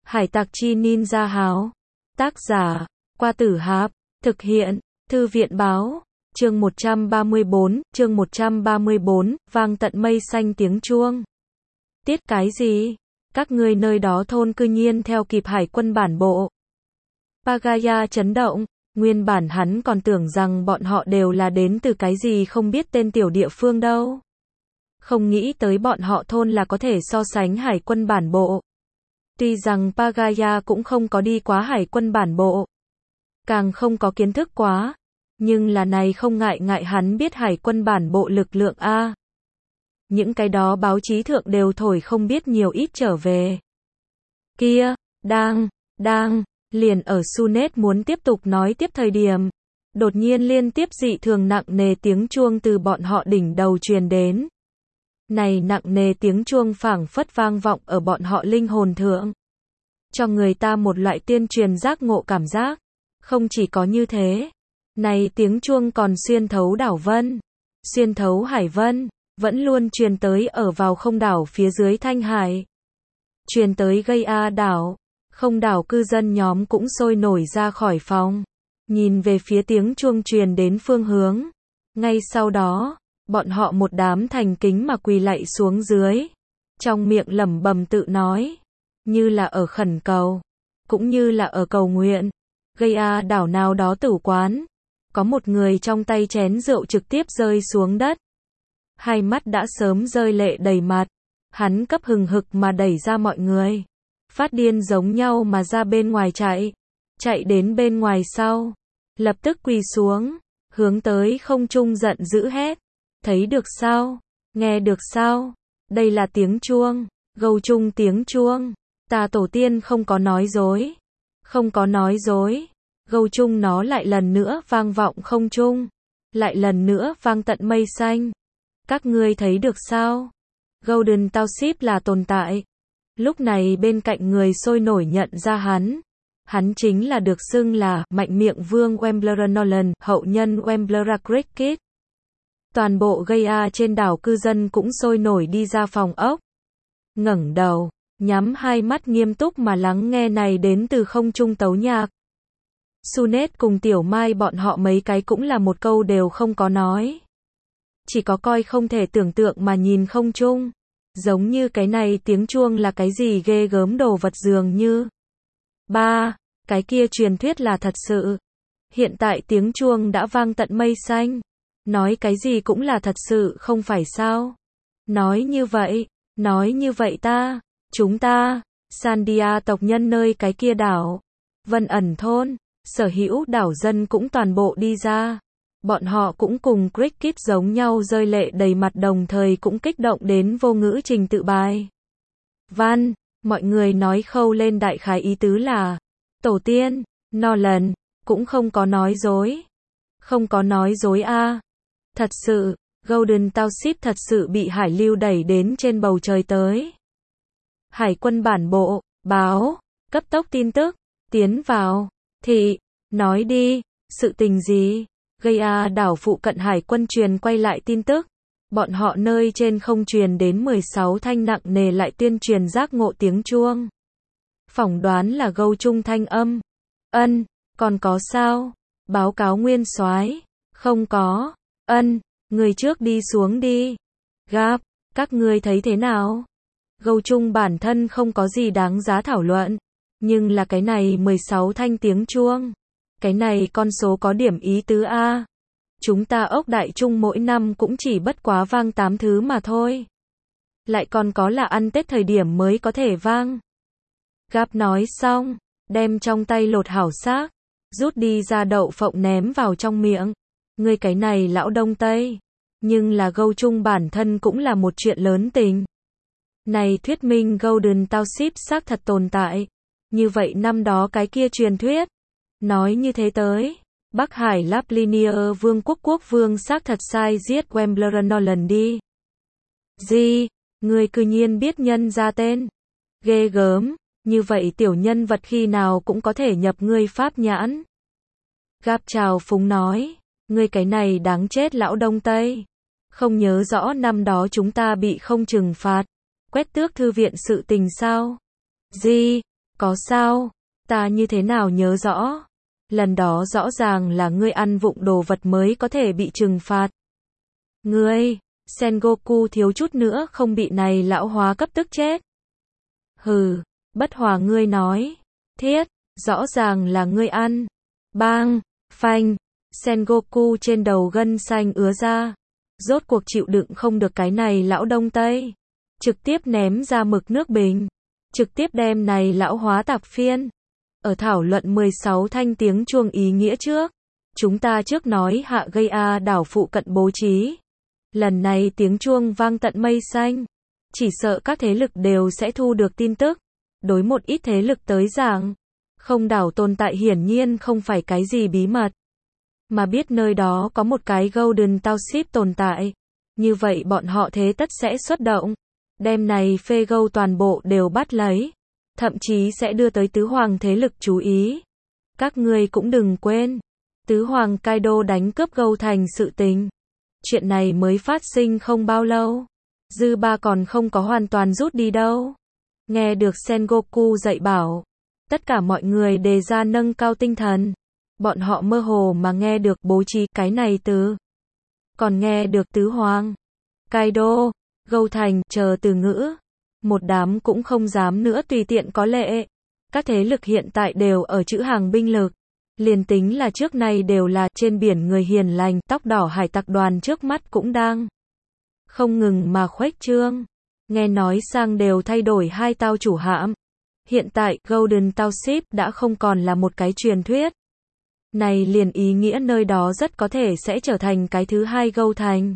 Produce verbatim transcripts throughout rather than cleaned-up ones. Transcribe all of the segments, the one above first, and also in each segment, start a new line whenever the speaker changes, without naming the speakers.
Hải tặc chi ninja háo. Tác giả, Qua Tử Hạp. Thực hiện, Thư viện báo. Chương một trăm ba mươi bốn, chương một trăm ba mươi bốn, vang tận mây xanh tiếng chuông. Tiết cái gì? Các ngươi nơi đó thôn cư nhiên theo kịp hải quân bản bộ. Pagaya chấn động, nguyên bản hắn còn tưởng rằng bọn họ đều là đến từ cái gì không biết tên tiểu địa phương đâu. Không nghĩ tới bọn họ thôn là có thể so sánh hải quân bản bộ. Tuy rằng Pagaya cũng không có đi quá hải quân bản bộ, càng không có kiến thức quá, nhưng là này không ngại ngại hắn biết hải quân bản bộ lực lượng A. Những cái đó báo chí thượng đều thổi không biết nhiều ít trở về. Kia, đang, đang, liền ở Sunet muốn tiếp tục nói tiếp thời điểm. Đột nhiên liên tiếp dị thường nặng nề tiếng chuông từ bọn họ đỉnh đầu truyền đến. Này nặng nề tiếng chuông phảng phất vang vọng ở bọn họ linh hồn thượng. Cho người ta một loại tiên truyền giác ngộ cảm giác. Không chỉ có như thế. Này tiếng chuông còn xuyên thấu đảo vân. Xuyên thấu hải vân. Vẫn luôn truyền tới ở vào không đảo phía dưới Thanh Hải. Truyền tới gây A đảo. Không đảo cư dân nhóm cũng sôi nổi ra khỏi phòng. Nhìn về phía tiếng chuông truyền đến phương hướng. Ngay sau đó, bọn họ một đám thành kính mà quỳ lạy xuống dưới. Trong miệng lẩm bẩm tự nói. Như là ở khẩn cầu. Cũng như là ở cầu nguyện. Gây A đảo nào đó tử quán. Có một người trong tay chén rượu trực tiếp rơi xuống đất. Hai mắt đã sớm rơi lệ đầy mặt. Hắn cấp hừng hực mà đẩy ra mọi người. Phát điên giống nhau mà ra bên ngoài chạy. Chạy đến bên ngoài sau. Lập tức quỳ xuống. Hướng tới không trung giận dữ hét. Thấy được sao? Nghe được sao? Đây là tiếng chuông. Gâu chung tiếng chuông. Ta tổ tiên không có nói dối. Không có nói dối. Gâu chung nó lại lần nữa vang vọng không trung. Lại lần nữa vang tận mây xanh. Các ngươi thấy được sao? Golden Township là tồn tại. Lúc này bên cạnh người sôi nổi nhận ra hắn. Hắn chính là được xưng là mạnh miệng vương Wembler Nolan, hậu nhân Wembler Cricket. Toàn bộ gây A trên đảo cư dân cũng sôi nổi đi ra phòng ốc. Ngẩng đầu, nhắm hai mắt nghiêm túc mà lắng nghe này đến từ không trung tấu nhạc. Sunet cùng Tiểu Mai bọn họ mấy cái cũng là một câu đều không có nói. Chỉ có coi không thể tưởng tượng mà nhìn không trung. Giống như cái này tiếng chuông là cái gì ghê gớm đồ vật dường như. Ba, cái kia truyền thuyết là thật sự. Hiện tại tiếng chuông đã vang tận mây xanh. Nói cái gì cũng là thật sự không phải sao. Nói như vậy, nói như vậy ta, chúng ta, Sandia tộc nhân nơi cái kia đảo. Vân ẩn thôn, sở hữu đảo dân cũng toàn bộ đi ra. Bọn họ cũng cùng Cricket giống nhau rơi lệ đầy mặt đồng thời cũng kích động đến vô ngữ trình tự bài. Văn, mọi người nói khâu lên đại khái ý tứ là, tổ tiên, Nolan, cũng không có nói dối. Không có nói dối a. Thật sự, Golden Township thật sự bị hải lưu đẩy đến trên bầu trời tới. Hải quân bản bộ, báo, cấp tốc tin tức, tiến vào, thị, nói đi, sự tình gì? Gây A đảo phụ cận hải quân truyền quay lại tin tức. Bọn họ nơi trên không truyền đến mười sáu thanh nặng nề lại tuyên truyền giác ngộ tiếng chuông. Phỏng đoán là gâu chung thanh âm. Ân, còn có sao? Báo cáo nguyên soái. Không có. Ân, người trước đi xuống đi. Gap, các ngươi thấy thế nào? Gâu chung bản thân không có gì đáng giá thảo luận. Nhưng là cái này mười sáu thanh tiếng chuông. Cái này con số có điểm ý tứ A. Chúng ta ốc đại trung mỗi năm cũng chỉ bất quá vang tám thứ mà thôi. Lại còn có là ăn Tết thời điểm mới có thể vang. Gap nói xong, đem trong tay lột hảo xác, rút đi ra đậu phộng ném vào trong miệng. Ngươi cái này lão Đông Tây. Nhưng là gâu chung bản thân cũng là một chuyện lớn tình. Này thuyết minh Golden Township xác thật tồn tại. Như vậy năm đó cái kia truyền thuyết. Nói như thế tới, Bắc Hải Laplinier vương quốc quốc vương xác thật sai giết Wembler Nolan đi. Gì? Người cư nhiên biết nhân ra tên. Ghê gớm, như vậy tiểu nhân vật khi nào cũng có thể nhập ngươi pháp nhãn. Gap chào phúng nói, ngươi cái này đáng chết lão Đông Tây. Không nhớ rõ năm đó chúng ta bị không trừng phạt, quét tước thư viện sự tình sao? Gì? Có sao? Ta như thế nào nhớ rõ? Lần đó rõ ràng là ngươi ăn vụng đồ vật mới có thể bị trừng phạt. Ngươi, Sengoku thiếu chút nữa không bị này lão hóa cấp tức chết. Hừ, bất hòa ngươi nói. Thiết, rõ ràng là ngươi ăn. Bang, phanh, Sengoku trên đầu gân xanh ứa ra. Rốt cuộc chịu đựng không được cái này lão đông tây. Trực tiếp ném ra mực nước bình. Trực tiếp đem này lão hóa tạp phiên. Ở thảo luận mười sáu thanh tiếng chuông ý nghĩa trước. Chúng ta trước nói hạ gây a đảo phụ cận bố trí. Lần này tiếng chuông vang tận mây xanh. Chỉ sợ các thế lực đều sẽ thu được tin tức. Đối một ít thế lực tới giảng. Không đảo tồn tại hiển nhiên không phải cái gì bí mật. Mà biết nơi đó có một cái Golden Township tồn tại. Như vậy bọn họ thế tất sẽ xuất động. Đêm này phê gâu toàn bộ đều bắt lấy. Thậm chí sẽ đưa tới tứ hoàng thế lực chú ý. Các ngươi cũng đừng quên. Tứ hoàng Kaido đánh cướp gâu thành sự tình. Chuyện này mới phát sinh không bao lâu. Dư ba còn không có hoàn toàn rút đi đâu. Nghe được Sengoku dạy bảo. Tất cả mọi người đề ra nâng cao tinh thần. Bọn họ mơ hồ mà nghe được bố trí cái này từ. Còn nghe được tứ hoàng. Kaido, gâu thành, chờ từ ngữ. Một đám cũng không dám nữa tùy tiện có lệ. Các thế lực hiện tại đều ở chữ hàng binh lực. Liền tính là trước này đều là trên biển người hiền lành, tóc đỏ hải tặc đoàn trước mắt cũng đang không ngừng mà khuếch trương. Nghe nói sang đều thay đổi hai tao chủ hãm. Hiện tại, Golden Township đã không còn là một cái truyền thuyết. Này liền ý nghĩa nơi đó rất có thể sẽ trở thành cái thứ hai gâu thành.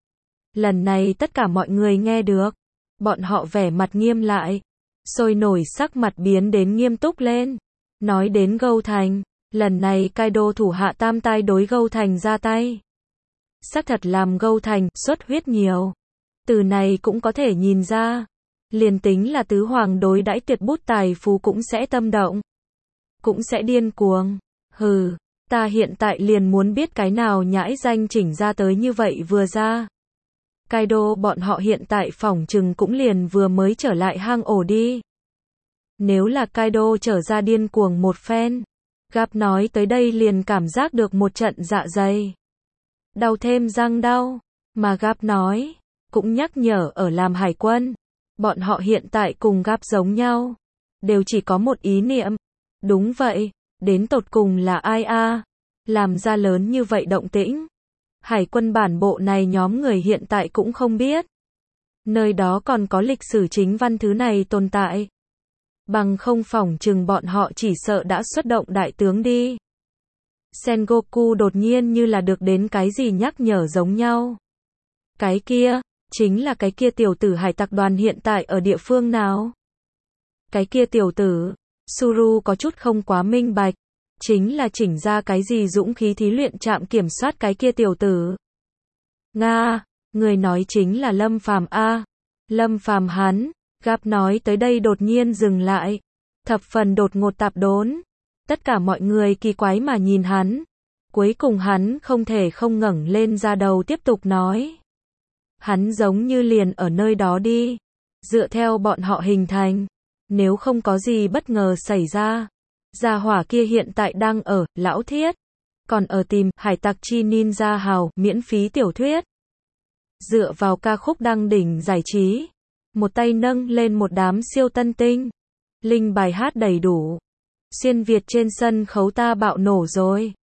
Lần này tất cả mọi người nghe được. Bọn họ vẻ mặt nghiêm lại. Sôi nổi sắc mặt biến đến nghiêm túc lên. Nói đến gâu thành. Lần này Kaido thủ hạ tam tai đối gâu thành ra tay. Xác thật làm gâu thành xuất huyết nhiều. Từ này cũng có thể nhìn ra. Liền tính là tứ hoàng đối đãi tuyệt bút tài phú cũng sẽ tâm động. Cũng sẽ điên cuồng. Hừ, ta hiện tại liền muốn biết cái nào nhãi danh chỉnh ra tới như vậy vừa ra. Kaido bọn họ hiện tại phỏng chừng cũng liền vừa mới trở lại hang ổ đi. Nếu là Kaido trở ra điên cuồng một phen. Gap nói tới đây liền cảm giác được một trận dạ dày. Đau thêm răng đau. Mà Gap nói, cũng nhắc nhở ở làm hải quân. Bọn họ hiện tại cùng Gap giống nhau. Đều chỉ có một ý niệm. Đúng vậy, đến tột cùng là ai a? Làm ra lớn như vậy động tĩnh. Hải quân bản bộ này nhóm người hiện tại cũng không biết. Nơi đó còn có lịch sử chính văn thứ này tồn tại. Bằng không phỏng chừng bọn họ chỉ sợ đã xuất động đại tướng đi. Sengoku đột nhiên như là được đến cái gì nhắc nhở giống nhau. Cái kia, chính là cái kia tiểu tử hải tặc đoàn hiện tại ở địa phương nào? Cái kia tiểu tử, Suru có chút không quá minh bạch. Chính là chỉnh ra cái gì dũng khí thí luyện trạm kiểm soát cái kia tiểu tử. Nga, người nói chính là Lâm Phàm a. Lâm Phàm hắn. Gap nói tới đây đột nhiên dừng lại. Thập phần đột ngột tạp đốn. Tất cả mọi người kỳ quái mà nhìn hắn. Cuối cùng hắn không thể không ngẩng lên ra đầu tiếp tục nói. Hắn giống như liền ở nơi đó đi. Dựa theo bọn họ hình thành. Nếu không có gì bất ngờ xảy ra. Gia hỏa kia hiện tại đang ở, lão thiết. Còn ở tìm, hải tặc chi ninja hào, miễn phí tiểu thuyết. Dựa vào ca khúc đăng đỉnh giải trí. Một tay nâng lên một đám siêu tân tinh. Linh bài hát đầy đủ. Xuyên Việt trên sân khấu ta bạo nổ rồi.